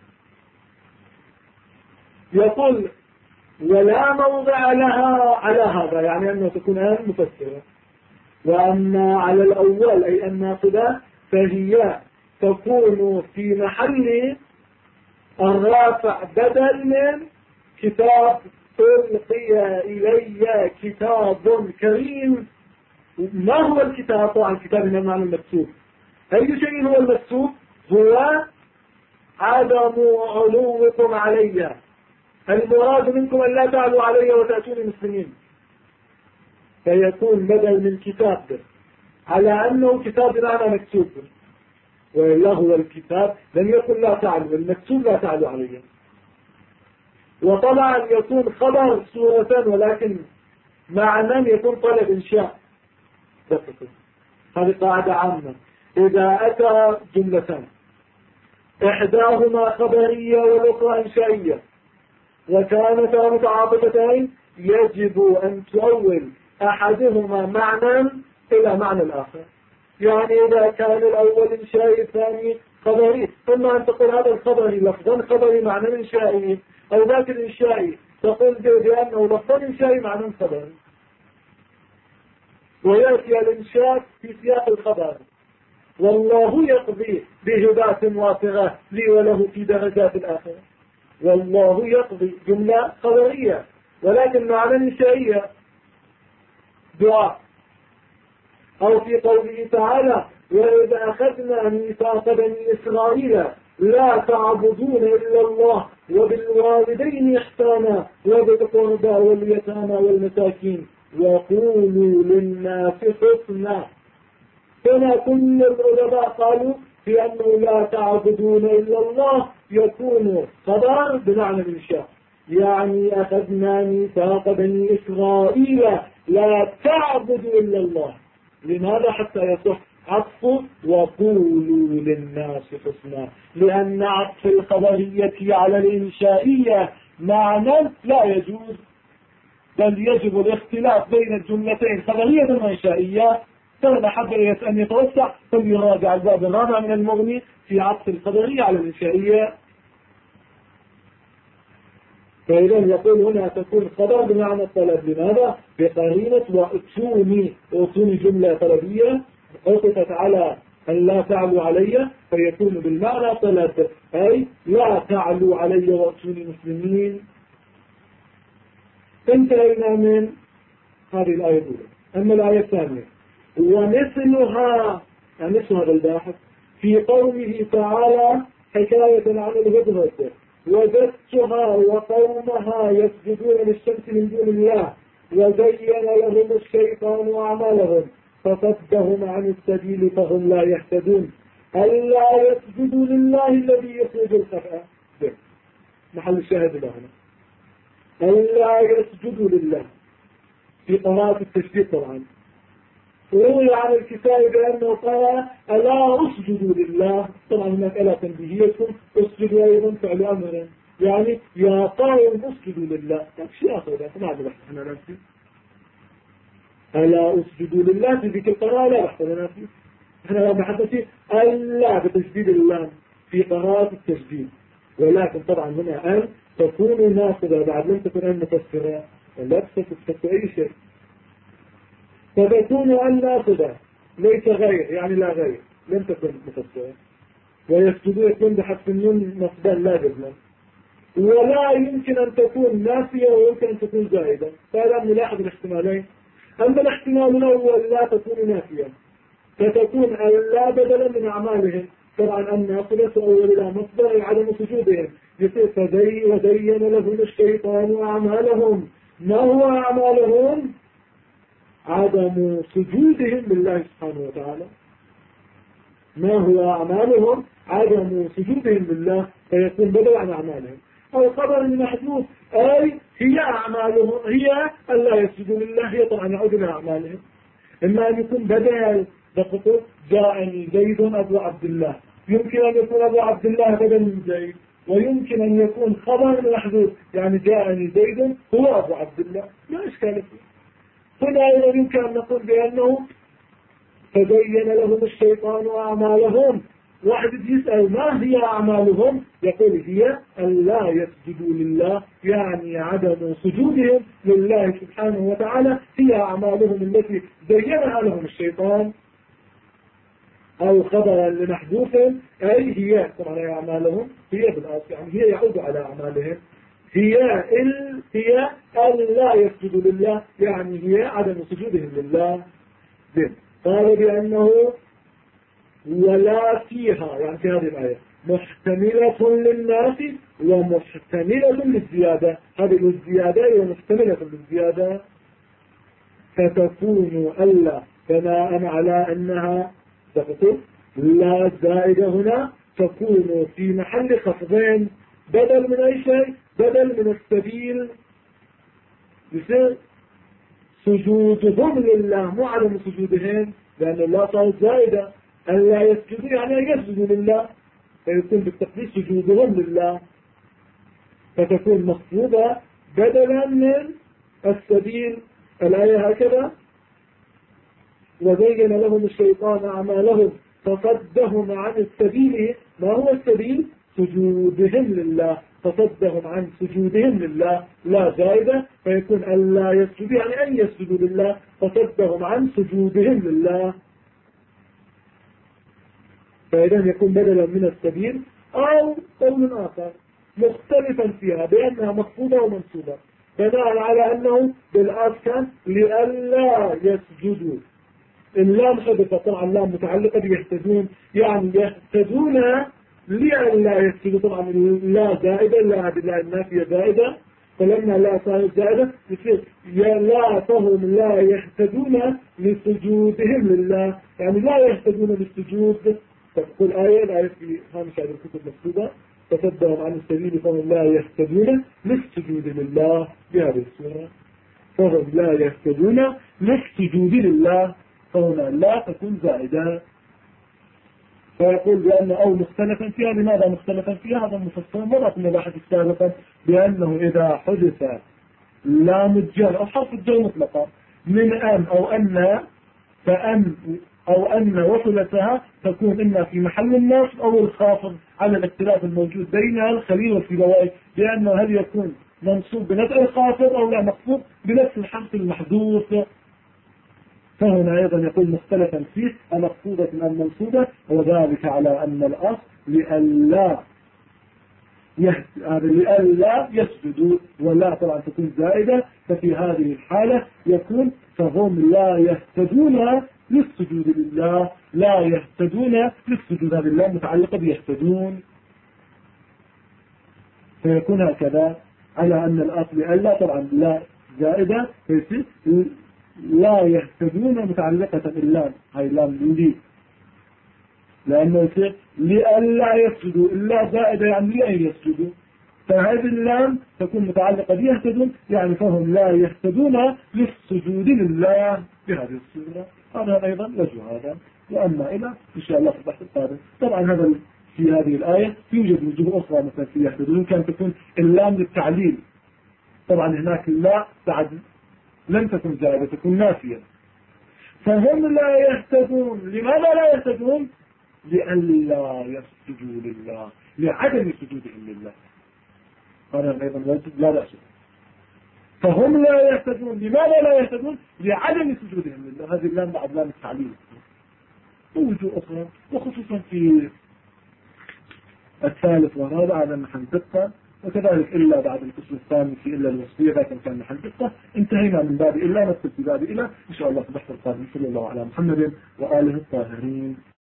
يقول ولا موضع لها على هذا يعني أنه تكون مفسرة. وأما على الأول أي الناصبة فهي تكون في محل الرافع بدل من كتاب ألقي إلي كتاب كريم. ما هو الكتاب؟ طبعا الكتاب هنا معنى المكتوب. أي شيء هو المكتوب؟ هو عدم علوكم علي. المراد منكم أن لا تعلوا علي وتأتوني مسلمين. فيكون بدل من كتاب على أنه كتاب بمعنى مكتوب وإلا هو الكتاب لم يكن لا تعلو المكتوب لا تعلو عليه. وطبعا يكون خبر سورة ولكن معنى يكون طلب إنشاء. هذه قاعدة عامة. إذا أتى جملتان إحداهما خبرية والأخرى إنشائية وكانتا متعاطفتين يجب أن تؤول أحدهما معنى إلى معنى الآخر. يعني إذا كان الأول إنشائي الثاني خبري، إما أن تقول هذا الخبري لفظا خبري معنى إنشائي، أو ذاك الإنشائي تقول بأنه لفظا إنشائي معنى خبري، ويأتي الإنشاء في سياق الخبر. والله يقضي بهبات واسعة لي وله في درجات الآخرة. والله يقضي جملة خبرية ولكن معنى إنشائية دعاء. أو في قوله تعالى وإذا أخذنا ميثاق بني إسرائيل لا تعبدون إلا الله وبالوالدين إحسانا وذي القربى واليتامى والمساكين وقولوا للناس حسنا. هنا كل العلماء قالوا بأنه لا تعبدون إلا الله يكون خبر بمعنى الإنشاء، يعني أخذنا ميثاق بني إسرائيل لا تعبدوا إلا الله. لماذا؟ حتى يصح عطف وقولوا للناس حسنا، لأن عطف الخبرية على الإنشائية معنى لا يجوز، بل يجب الاختلاف بين الجملتين خبرية وإنشائية. فمن أحب أن يتوسع فليراجع الباب الرابع من المغني في عطف الخبرية على الإنشائية. فإذا يقول هنا تكون خبر بمعنى الطلب. لماذا؟ بقرينة وأتوني جملة طلبية عطفت على أن لا تعلوا علي، فيكون بالمعنى طلب، أي لا تعلوا علي وأتوني مسلمين. انتهينا من هذه الآية الأولى. أما الآية الثانية ومثلها، يعني مثل هذا الباحث في قوله تعالى حكاية عن الهدهد وجدتها وقومها يسجدون للشمس من دون الله وزين لهم الشيطان أعمالهم فصدهم عن السبيل فهم لا يهتدون ألا يسجدوا لله الذي يخرج الخفاء. محل الشاهد له هنا ألا يسجدوا لله في قراءة التشديد. طبعا وروي عن الكتاب بأنه قال ألا أسجدوا لله. طبعا هناك ألا تنبيهية أسجدوا أيضا فعل أمر، يعني يا قائم أسجدوا لله. شيء آخر ما هذا بحث أنا نفسي. ألا أسجدوا لله في ذيك القراءة لا بحث أنا نفسي. احنا بحثتي ألا بتشديد اللام في قراءة التشديد، ولكن طبعا هنا أن تكون ناصبة بعد لم تكن أن مفسرة ولا تفسر أي شيء، فتكون أن ناصبة ليس غير، يعني لا غير لم تكن مفسرة. ويسجدوا يكون بحذف النون مصدر لا جزما، ولا يمكن أن تكون نافية ويمكن أن تكون زائدة. فهذا نلاحظ الاحتمالين. أما الاحتمال الأول لا تكون نافية فتكون لا بدلا من أعمالهم. طبعا الناصبة تؤول إلى مصدر عدم سجودهم، يصير وزين لهم الشيطان أعمالهم. ما هو أعمالهم؟ عدم سجودهم لله سبحانه وتعالى. ما هو أعمالهم؟ عدم سجودهم لله، فيكون بدل عن أعمالهم. أو خبر محدود أي هي أعمالهم هي ألا يسجدوا لله، هي طبعا يعود إلى أعمالهم. إما أن يكون بدل بخطوط جاءني زيد أبو عبد الله، يمكن أن يكون أبو عبد الله بدل من زيد، ويمكن أن يكون خبر محدود يعني جاءني زيد هو أبو عبد الله، لا إشكال فيه. هنا أيضا يمكن أن نقول بأنه تبين لهم الشيطان أعمالهم. واحد يسأل ما هي أعمالهم؟ يقول هي أن لا يسجدوا لله، يعني عدم سجودهم لله سبحانه وتعالى هي أعمالهم التي زينها لهم الشيطان. أو خبرا لمحذوف أي هي طبعا أعمالهم هي بالأصل، يعني هي يعود على أعمالهم. هي أن لا يسجدوا لله، يعني هي عدم سجودهم لله. قال بأنه ولا فيها، يعني في هذه الآية محتملة للناس ومحتملة للزيادة. هذه الزيادة ومحتملة للزيادة، فتكون ألا بناء على أنها تقول لا زائدة هنا تكون في محل خفضين بدل من أي شيء، بدل من السبيل يصير سجودهم لله مو عدم سجودهم، لأن الله صارت زائدة. أن لا يسجدوا يعني يسجدوا لله، فيكون بالتقدير سجودهم لله. فتكون مخفوضة بدلا من السبيل. الآية هكذا: وزين لهم الشيطان أعمالهم فصدهم عن السبيل. ما هو السبيل؟ سجودهم لله، فصدهم عن سجودهم لله، لا زائدة، فيكون أن لا يسجد يعني أن يسجدوا لله، فصدهم عن سجودهم لله. فإذا يكون بدلا من السبيل. أو قول آخر مختلفا فيها بأنها مخفوضة ومنصوبة، بناء على أنه بالآس كان لئلا يسجدوا. اللام حدث، طبعا اللام متعلقة بيهتدون، يعني يهتدون لئلا يسجدوا. طبعا لا زائدة، لا هذه لا النافية زائدة، فلما لا صارت زائدة يصير لا فهم لا يهتدون لسجودهم لله، يعني لا يهتدون للسجود. تقول الآية في هامش هذه الكتب مكتوبة: فصدهم عن السبيل فهم لا يهتدون للسجود لله، بهذه السورة. فهم لا يهتدون للسجود لله، فهنا لا تكون زائدة. فيقول بأن أو مختلفا فيها. لماذا مختلفا فيها؟ هذا مفصل مرة من البحث السابقة، بأنه إذا حدث لام الجر أو حرف الجر مطلقا من أن أو أن، فأن أو أن وصلتها تكون إما في محل النصب أو الخافض، على الاختلاف الموجود بين الخليل والسيبويه، بأنه هل يكون منصوب بنفس الخافض أو لا مخفوض بنفس الحرف المحذوف. فهنا أيضا يقول مختلفا فيه المخفوضة أم منصوبة، وذلك على أن الأصل لئلا يسجدوا، ولا طبعا تكون زائدة، ففي هذه الحالة يكون فهم لا يهتدون للسجود لله، لا يهتدون للسجود لله متعلقة بيهتدون، فيكون هكذا على أن الأصل لئلا طبعا لا زائدة، فيصير لا يهتدون متعلقة باللام، هاي لام لي، لأنه يصير لئلا يسجدوا، إلا زائدة يعني لأن يسجدوا، فهذه اللام تكون متعلقة بيهتدون، يعني فهم لا يهتدون للسجود لله بهذه الصورة. هذا أيضا وجه هذا. وأما إلى إن شاء الله في البحث القادم. طبعا هذا في هذه الآية يوجد وجوه أخرى، مثلا في يهتدون كان تكون اللام للتعليل، طبعا هناك لا بعد لم تكن زائدة، تكون نافية. فهم لا يهتدون. لماذا لا يهتدون؟ لئلا يسجدوا لله، لعدم سجودهم لله. هذا أيضا لا بأس. فهم لا يهتدون. لماذا لا يهتدون؟ لعدم سجودهم لله. هذه اللام بعد لام التعليل. ووجوه أخرى، وخصوصا في الثالث والرابع هذا محل دقة، وكذلك إلا بعد القسم الثاني في إلا الوصفية لكن كان محل دقة. انتهينا من باب إلا، ندخل في باب إلا إن شاء الله في البحث القادم. صلى الله على محمد وآله الطاهرين.